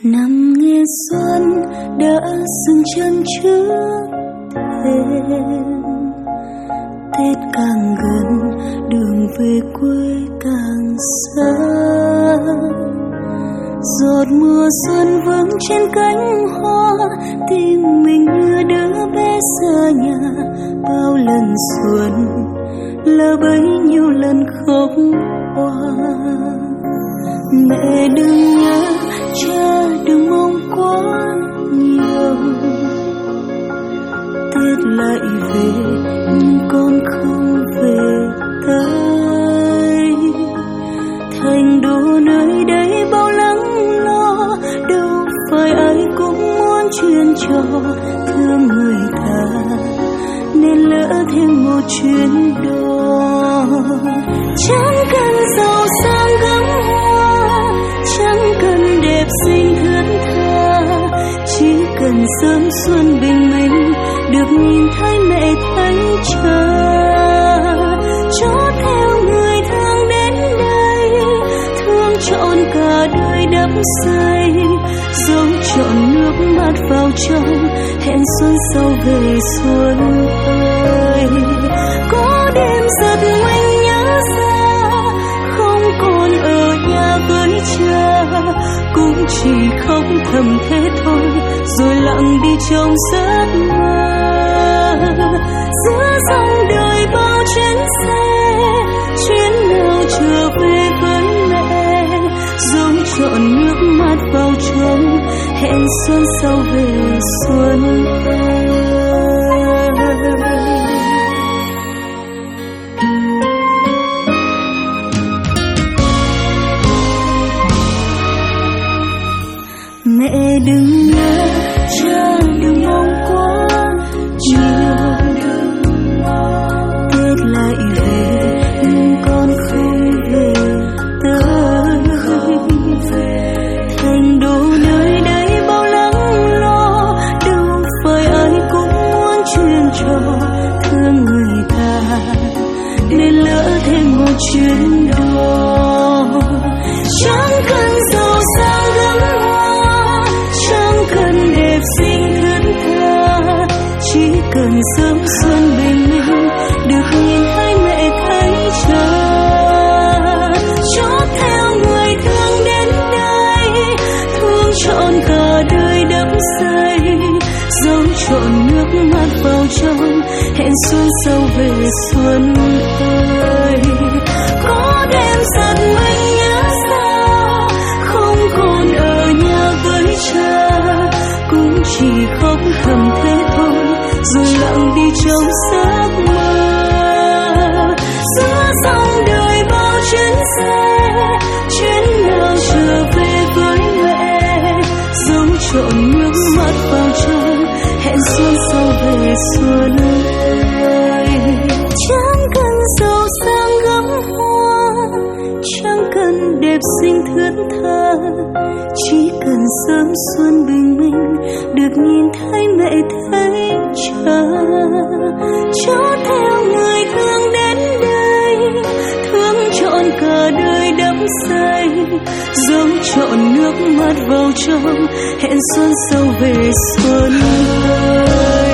Năm nghe xuân đã dừng chân trước thềm, Tết càng gần đường về quê càng xa. Giọt mưa xuân vững trên cánh hoa, tim mình như đứa bé xa nhà. Bao lần xuân là bấy nhiêu lần khóc hoa. Mẹ đừng nhớ, cha đừng mong quá nhiều. Tết lại về nhưng con không về tới. Thành đô nơi đây bao lắng lo, đâu phải ai cũng muốn chuyên trò. Thương người ta nên lỡ thêm một chuyến đò. Chẳng cần giàu sang gấm hoa, chẳng cần đẹp xinh thướt tha, chỉ cần sớm xuân bình minh được nhìn thấy mẹ thấy cha. Cho theo người thương đến đây, thương trọn cả đời đắm say, dấu trọn nước mắt vào trong, hẹn xuân sau về xuân ơi. Có đêm giật mình nhớ ra, không còn ở nhà với cha, cũng chỉ khóc thầm thế thôi, rồi lặng đi trong giấc mơ. Giữa dòng đời bao chuyến xe, chuyến nào trở về với mẹ, dấu trọn nước mắt vào trong, hẹn xuân sau về xuân ơi. Mẹ đừng nhớ, cha đừng mong quá nhiều. Tết lại về nhưng con không về tới. Thành đô nơi đây bao lắng lo, đâu phải ai cũng muốn chuyên trò. Thương người ta nên lỡ thêm một chuyến đò. Chẳng cần giàu sang gấm hoa, chẳng cần đẹp xinh thướt tha, chỉ cần sớm xuân bình minh được nhìn thấy mẹ thấy cha. Cho theo người thương đến đây, thương trọn cả đời đắm say, dấu trọn nước mắt vào trong, hẹn xuân sau về xuân ơi. Có đêm giật mình nhớ ra, không còn ở nhà với cha, cũng chỉ khóc thầm thế thôi, rồi lặng đi trong giấc mơ. Giữa dòng đời bao chuyến xe, chuyến nào trở về với mẹ, dấu trọn nước mắt vào trong, hẹn xuân sau về xuân ơi. Chẳng cần giàu sang gấm hoa, chẳng cần đẹp xinh thướt tha, chỉ cần sớm xuân bình minh được nhìn thấy mẹ thấy cha. Cho theo người thương đến đây, thương trọn cả đời đắm say, dấu trọn nước mắt vào trong, hẹn xuân sau về xuân ơi.